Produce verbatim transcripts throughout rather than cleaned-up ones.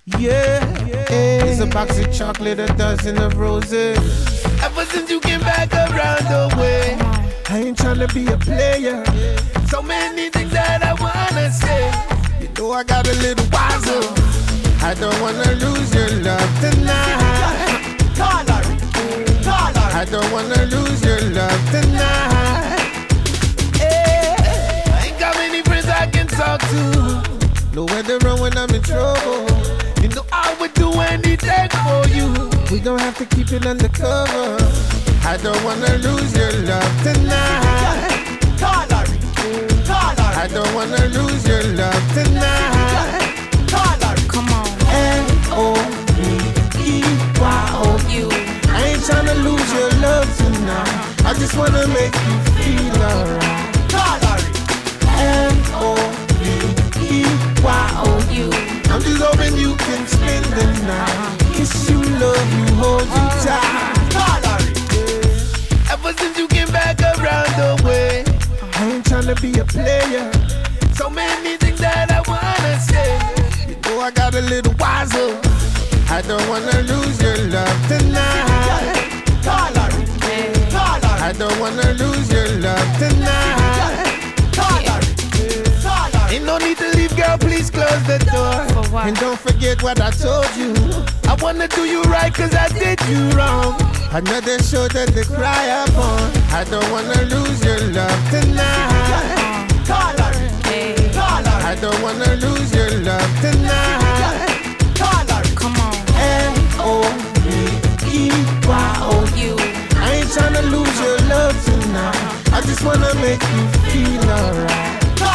Yeah, it's a box of chocolate, a dozen of roses. Ever since you came back around the way, I ain't tryna be a player. So many things that I wanna say. You know I got a little wiser. I don't wanna lose your love tonight. I don't wanna lose your love tonight. Yeah. I ain't got many friends I can talk to. Nowhere to run when I'm in trouble. You know I would do anything for you. We don't have to keep it undercover. I don't wanna lose your love tonight. I don't wanna lose your love tonight. Come on. L O V E Y O U. I ain't tryna lose your love tonight. I just wanna make you feel alright. L O V E Y O U. I'm just hoping you can spend the night. Kiss you, love you, hold you tight. Ever since you came back around the way, I ain't tryna be a player. So many things that I wanna say. You know I got a little wiser. I don't wanna lose your love tonight. I don't wanna lose your love tonight. Ain't no need to leave, girl, please close the door. And don't forget what I told you. I wanna do you right, cause I did you wrong. Another shoulder to cry upon. I don't wanna lose your love tonight. I don't wanna lose your love tonight. Come on. L O V E Y O U. I ain't tryna lose your love tonight. I just wanna make you feel alright.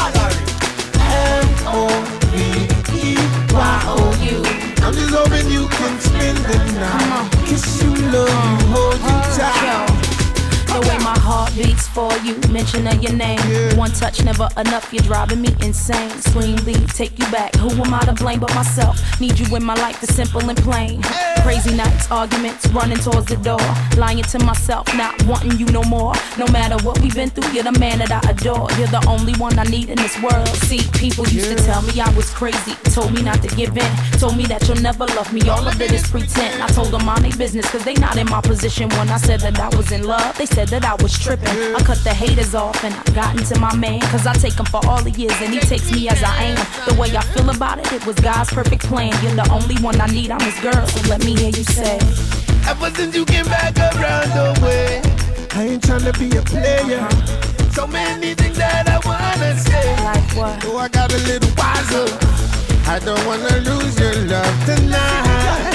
L O V E Y O U. I'm just hoping you can spend the night. Kiss you, love you, hold you tight. The way my heart beats for you, mention of your name. Yeah. One touch, never enough, you're driving me insane. Swing lead, take you back, who am I to blame but myself? Need you in my life, it's simple and plain. Crazy nights, arguments, running towards the door. Lying to myself, not wanting you no more. No matter what we've been through, you're the man that I adore. You're the only one I need in this world. See, people used Yeah. to tell me I was crazy, told me not to give in, told me that you'll never love me, all of it is pretend. I told them mind their business, cause they not in my position. When I said that I was in love, they said that I was tripping. I cut the haters off and I got into my man, cause I take him for all he is and he takes me as I am. The way I feel about it, it was God's perfect plan. You're the only one I need, I'm his girl, so let me hear you say. Ever since you came back around the way, I ain't tryna be a player. So many things that I wanna say. Like what? Oh, I got a little wiser. I don't wanna lose your love tonight.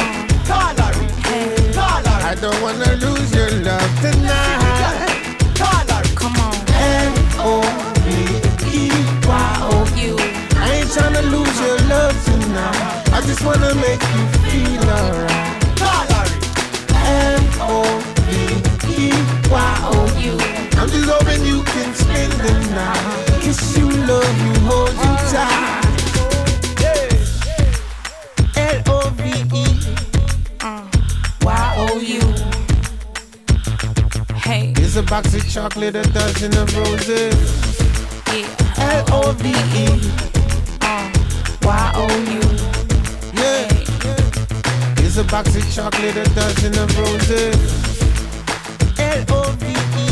I don't wanna lose your love tonight. Come on. L O V E Y O U. I ain't tryna lose your love tonight. I just wanna make you feel alright. L O V E Y O U. I'm just hoping you can spend the night. Kiss you, love you, hold you tight. L O V E Y O U. Hey, It's a box of chocolate, a dozen of roses. yeah. L O V E Y O U. Yeah. It's a box of chocolate, a dozen of roses. L O V E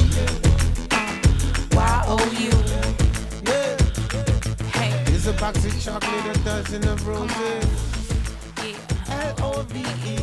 Y O U. Yeah. Hey, It's a box of chocolate, a dozen of roses. yeah. L O V E